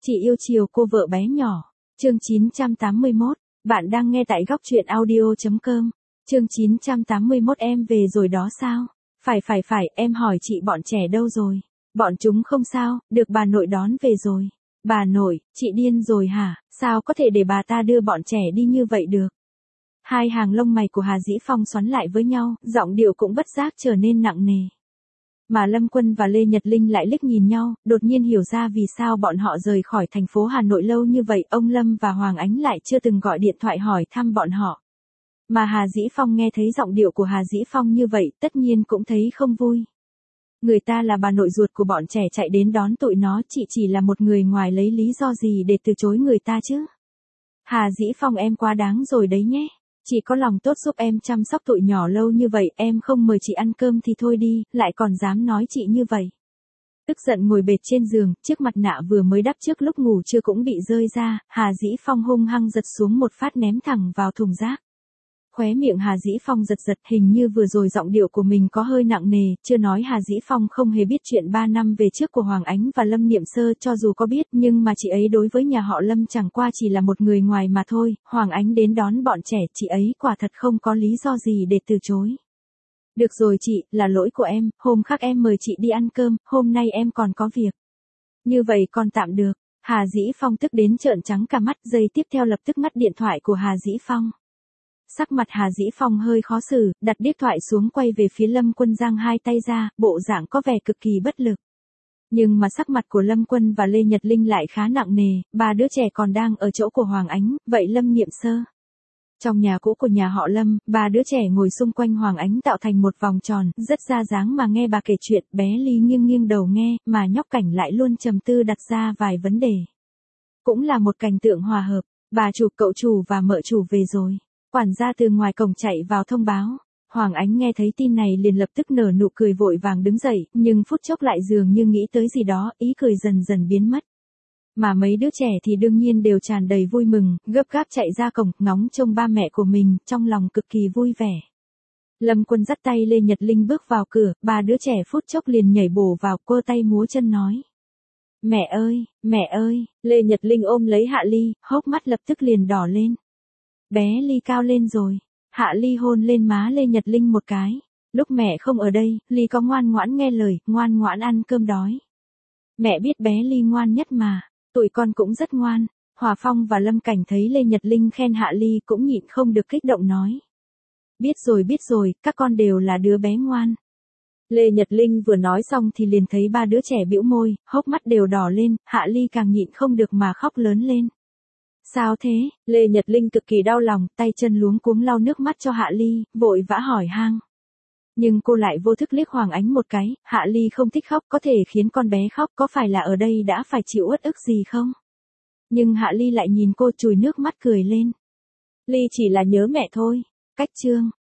Chị yêu chiều cô vợ bé nhỏ. Chương 981, bạn đang nghe tại góc truyện audio.com. Chương 981 em về rồi đó sao? Phải, em hỏi chị bọn trẻ đâu rồi? Bọn chúng không sao, được bà nội đón về rồi. Bà nội, chị điên rồi hả? Sao có thể để bà ta đưa bọn trẻ đi như vậy được? Hai hàng lông mày của Hà Dĩ Phong xoắn lại với nhau, giọng điệu cũng bất giác trở nên nặng nề. Mà Lâm Quân và Lê Nhật Linh lại liếc nhìn nhau, đột nhiên hiểu ra vì sao bọn họ rời khỏi thành phố Hà Nội lâu như vậy, ông Lâm và Hoàng Ánh lại chưa từng gọi điện thoại hỏi thăm bọn họ. Mà Hà Dĩ Phong nghe thấy giọng điệu của Hà Dĩ Phong như vậy, tất nhiên cũng thấy không vui. Người ta là bà nội ruột của bọn trẻ chạy đến đón tụi nó, chị chỉ là một người ngoài, lấy lý do gì để từ chối người ta chứ? Hà Dĩ Phong, em quá đáng rồi đấy nhé. Chị có lòng tốt giúp em chăm sóc tụi nhỏ lâu như vậy, em không mời chị ăn cơm thì thôi đi, lại còn dám nói chị như vậy. Tức giận ngồi bệt trên giường, chiếc mặt nạ vừa mới đắp trước lúc ngủ trưa cũng bị rơi ra, Hà Dĩ Phong hung hăng giật xuống một phát ném thẳng vào thùng rác. Khóe miệng Hà Dĩ Phong giật, hình như vừa rồi giọng điệu của mình có hơi nặng nề, chưa nói Hà Dĩ Phong không hề biết chuyện 3 năm về trước của Hoàng Ánh và Lâm Niệm Sơ, cho dù có biết nhưng mà chị ấy đối với nhà họ Lâm chẳng qua chỉ là một người ngoài mà thôi, Hoàng Ánh đến đón bọn trẻ, chị ấy quả thật không có lý do gì để từ chối. Được rồi chị, là lỗi của em, hôm khác em mời chị đi ăn cơm, hôm nay em còn có việc. Như vậy còn tạm được. Hà Dĩ Phong tức đến trợn trắng cả mắt, giây tiếp theo lập tức ngắt điện thoại của Hà Dĩ Phong. Sắc mặt Hà Dĩ Phong hơi khó xử, đặt điện thoại xuống quay về phía Lâm Quân, giang hai tay ra, bộ dạng có vẻ cực kỳ bất lực. Nhưng mà sắc mặt của Lâm Quân và Lê Nhật Linh lại khá nặng nề, ba đứa trẻ còn đang ở chỗ của Hoàng Ánh, vậy Lâm Niệm Sơ. Trong nhà cũ của nhà họ Lâm, ba đứa trẻ ngồi xung quanh Hoàng Ánh tạo thành một vòng tròn, rất ra dáng mà nghe bà kể chuyện, bé Ly nghiêng đầu nghe, mà nhóc Cảnh lại luôn trầm tư đặt ra vài vấn đề. Cũng là một cảnh tượng hòa hợp, bà chủ, cậu chủ và mợ chủ về rồi. Quản gia từ ngoài cổng chạy vào thông báo. Hoàng Ánh nghe thấy tin này liền lập tức nở nụ cười, vội vàng đứng dậy, nhưng phút chốc lại dường như nghĩ tới gì đó, ý cười dần dần biến mất. Mà mấy đứa trẻ thì đương nhiên đều tràn đầy vui mừng, gấp gáp chạy ra cổng, ngóng trông ba mẹ của mình, trong lòng cực kỳ vui vẻ. Lâm Quân dắt tay Lê Nhật Linh bước vào cửa, ba đứa trẻ phút chốc liền nhảy bổ vào, cô tay múa chân nói. Mẹ ơi, Lê Nhật Linh ôm lấy Hạ Ly, hốc mắt lập tức liền đỏ lên. Bé Ly cao lên rồi. Hạ Ly hôn lên má Lê Nhật Linh một cái. Lúc mẹ không ở đây, Ly có ngoan ngoãn nghe lời, ngoan ngoãn ăn cơm đói. Mẹ biết bé Ly ngoan nhất mà, tụi con cũng rất ngoan. Hòa Phong và Lâm Cảnh thấy Lê Nhật Linh khen Hạ Ly cũng nhịn không được kích động nói. Biết rồi, các con đều là đứa bé ngoan. Lê Nhật Linh vừa nói xong thì liền thấy ba đứa trẻ bĩu môi, hốc mắt đều đỏ lên, Hạ Ly càng nhịn không được mà khóc lớn lên. Sao thế? Lê Nhật Linh cực kỳ đau lòng, tay chân luống cuống lau nước mắt cho Hạ Ly, vội vã hỏi han. Nhưng cô lại vô thức liếc Hoàng Ánh một cái, Hạ Ly không thích khóc, có thể khiến con bé khóc, có phải là ở đây đã phải chịu uất ức gì không? Nhưng Hạ Ly lại nhìn cô chùi nước mắt cười lên. Ly chỉ là nhớ mẹ thôi. Cách chương.